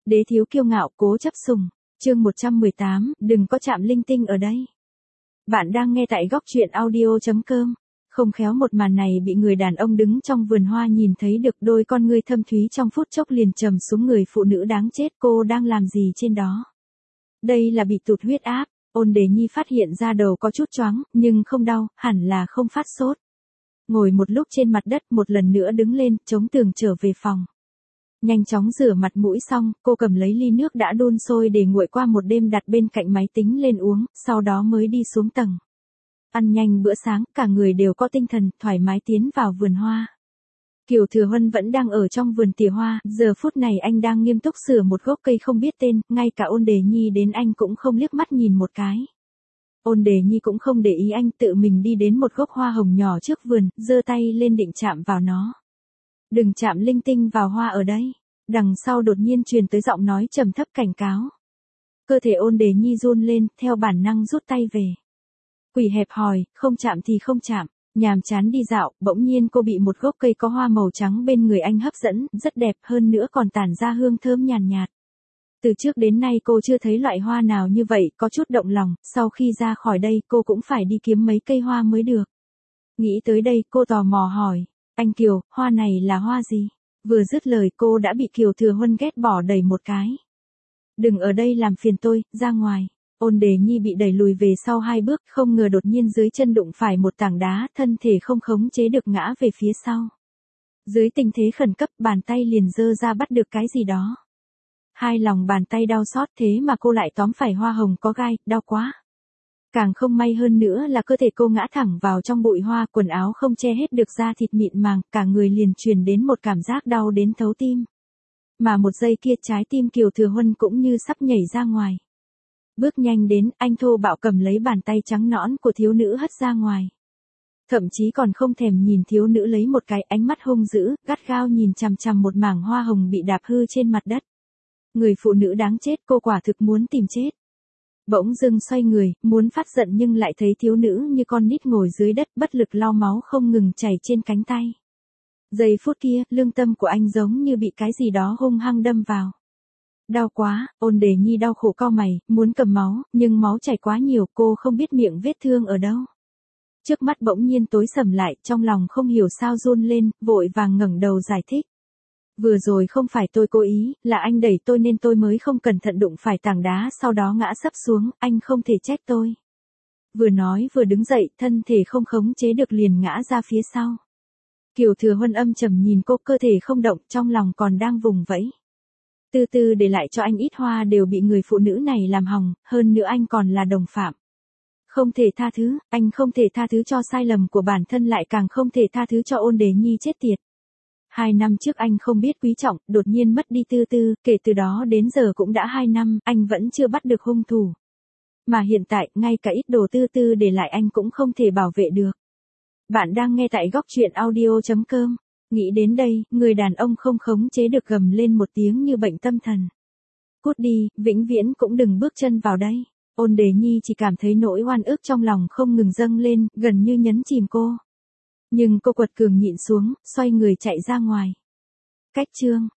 Đế thiếu kiêu ngạo, cố chấp sủng. Chương 118, đừng có chạm linh tinh ở đây. Bạn đang nghe tại góc truyện audio.com. Không khéo một màn này bị người đàn ông đứng trong vườn hoa nhìn thấy được, đôi con ngươi thâm thúy trong phút chốc liền trầm xuống người phụ nữ đáng chết, cô đang làm gì trên đó? Đây là bị tụt huyết áp. Ôn Đề Nhi phát hiện ra đầu có chút choáng, nhưng không đau, hẳn là không phát sốt. Ngồi một lúc trên mặt đất, một lần nữa đứng lên, chống tường trở về phòng. Nhanh chóng rửa mặt mũi xong, cô cầm lấy ly nước đã đun sôi để nguội qua một đêm đặt bên cạnh máy tính lên uống, sau đó mới đi xuống tầng. Ăn nhanh bữa sáng, cả người đều có tinh thần, thoải mái tiến vào vườn hoa. Kiều Thừa Huân vẫn đang ở trong vườn tỉa hoa, giờ phút này anh đang nghiêm túc sửa một gốc cây không biết tên, ngay cả Ôn Đề Nhi đến anh cũng không liếc mắt nhìn một cái. Ôn Đề Nhi cũng không để ý anh, tự mình đi đến một gốc hoa hồng nhỏ trước vườn, giơ tay lên định chạm vào nó. Đừng chạm linh tinh vào hoa ở đây. Đằng sau đột nhiên truyền tới giọng nói trầm thấp cảnh cáo. Cơ thể Ôn Đề Nhi run lên, theo bản năng rút tay về. Quỷ hẹp hòi, không chạm thì không chạm. Nhàm chán đi dạo, bỗng nhiên cô bị một gốc cây có hoa màu trắng bên người anh hấp dẫn, rất đẹp, hơn nữa còn tản ra hương thơm nhàn nhạt. Từ trước đến nay cô chưa thấy loại hoa nào như vậy, có chút động lòng, sau khi ra khỏi đây cô cũng phải đi kiếm mấy cây hoa mới được. Nghĩ tới đây cô tò mò hỏi, anh Kiều, hoa này là hoa gì? Vừa dứt lời cô đã bị Kiều Thừa Huân ghét bỏ đẩy một cái. Đừng ở đây làm phiền tôi, ra ngoài. Ôn Đề Nhi bị đẩy lùi về sau 2 bước, không ngờ đột nhiên dưới chân đụng phải một tảng đá, thân thể không khống chế được ngã về phía sau. Dưới tình thế khẩn cấp, bàn tay liền giơ ra bắt được cái gì đó. Hai lòng bàn tay đau xót, thế mà cô lại tóm phải hoa hồng có gai, đau quá. Càng không may hơn nữa là cơ thể cô ngã thẳng vào trong bụi hoa, quần áo không che hết được da thịt mịn màng, cả người liền truyền đến một cảm giác đau đến thấu tim. Mà một giây kia trái tim Kiều Thừa Huân cũng như sắp nhảy ra ngoài. Bước nhanh đến, anh thô bạo cầm lấy bàn tay trắng nõn của thiếu nữ hất ra ngoài. Thậm chí còn không thèm nhìn thiếu nữ lấy một cái, ánh mắt hung dữ, gắt gao nhìn chằm chằm một mảng hoa hồng bị đạp hư trên mặt đất. Người phụ nữ đáng chết, cô quả thực muốn tìm chết. Bỗng dưng xoay người, muốn phát giận nhưng lại thấy thiếu nữ như con nít ngồi dưới đất, bất lực lau máu không ngừng chảy trên cánh tay. Giây phút kia, lương tâm của anh giống như bị cái gì đó hung hăng đâm vào. Đau quá, Ôn Đề Nhi đau khổ cau mày, muốn cầm máu, nhưng máu chảy quá nhiều, cô không biết miệng vết thương ở đâu. Trước mắt bỗng nhiên tối sầm lại, trong lòng không hiểu sao run lên, vội vàng ngẩng đầu giải thích. Vừa rồi không phải tôi cố ý, là anh đẩy tôi nên tôi mới không cẩn thận đụng phải tảng đá, sau đó ngã sấp xuống, anh không thể trách tôi. Vừa nói vừa đứng dậy, thân thể không khống chế được liền ngã ra phía sau. Kiều Thừa Huân âm trầm nhìn cô, cơ thể không động, trong lòng còn đang vùng vẫy. Từ từ để lại cho anh ít hoa đều bị người phụ nữ này làm hỏng, hơn nữa anh còn là đồng phạm. Không thể tha thứ, anh không thể tha thứ cho sai lầm của bản thân, lại càng không thể tha thứ cho Ôn Đề Nhi chết tiệt. 2 năm trước anh không biết quý trọng, đột nhiên mất đi Tư Tư, kể từ đó đến giờ cũng đã 2 năm, anh vẫn chưa bắt được hung thủ. Mà hiện tại, ngay cả ít đồ Tư Tư để lại anh cũng không thể bảo vệ được. Bạn đang nghe tại góc truyện audio.com. Nghĩ đến đây, người đàn ông không khống chế được gầm lên một tiếng như bệnh tâm thần. Cút đi, vĩnh viễn cũng đừng bước chân vào đây. Ôn Đề Nhi chỉ cảm thấy nỗi oan ức trong lòng không ngừng dâng lên, gần như nhấn chìm cô. Nhưng cô quật cường nhịn xuống, xoay người chạy ra ngoài. Cách chương